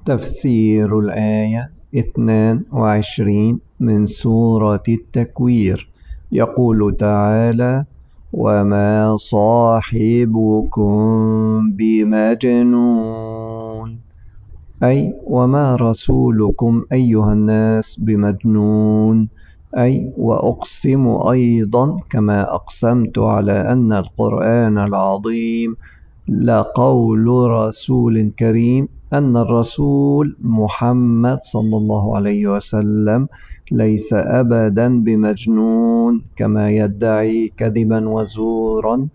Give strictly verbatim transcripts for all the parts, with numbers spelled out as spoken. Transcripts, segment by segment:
تفسير الآية اثنان وعشرين من سورة التكوير. يقول تعالى: وما صاحبكم بمجنون، أي وما رسولكم أيها الناس بمجنون، أي وأقسم أيضا كما أقسمت على أن القرآن العظيم لقول رسول كريم أن الرسول محمد صلى الله عليه وسلم ليس أبدا بمجنون كما يدعي كذبا وزورا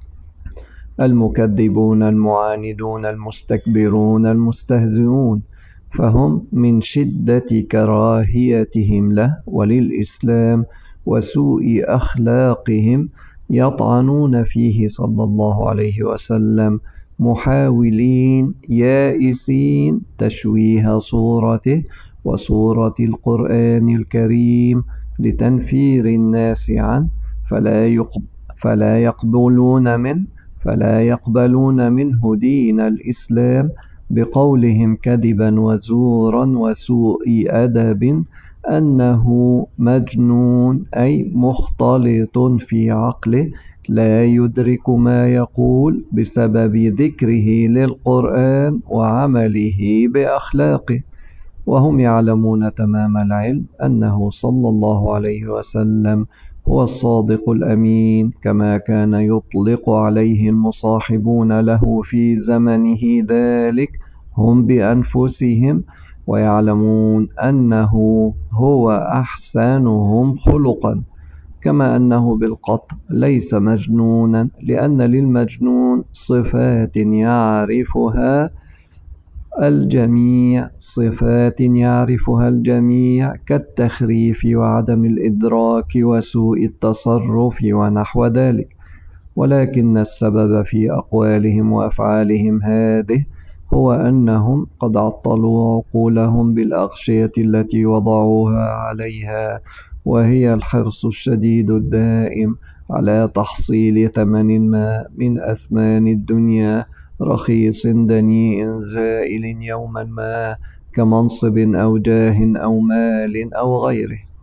المكذبون المعاندون المستكبرون المستهزئون، فهم من شدة كراهيتهم له وللإسلام وسوء أخلاقهم يطعنون فيه صلى الله عليه وسلم، محاولين يائسين تشويه صورته وصورة القرآن الكريم لتنفير الناس عنه، فلا, يقب فلا يقبلون منه فلا يقبلون منه دين الإسلام بقولهم كذبا وزورا وسوء أدب أنه مجنون، أي مختلط في عقله لا يدرك ما يقول بسبب ذكره للقرآن وعمله بأخلاقه. وهم يعلمون تمام العلم أنه صلى الله عليه وسلم هو الصادق الأمين، كما كان يطلق عليه المصاحبون له في زمنه ذلك هم بأنفسهم، ويعلمون أنه هو أحسنهم خلقا، كما أنه بالقطع ليس مجنونا، لأن للمجنون صفات يعرفها الجميع صفات يعرفها الجميع كالتخريف وعدم الإدراك وسوء التصرف ونحو ذلك، ولكن السبب في أقوالهم وأفعالهم هذه هو أنهم قد عطلوا عقولهم بالأغشية التي وضعوها عليها، وهي الحرص الشديد الدائم على تحصيل ثمن ما من أثمان الدنيا رخيص دنيء زائل يوما ما، كمنصب أو جاه أو مال أو غيره.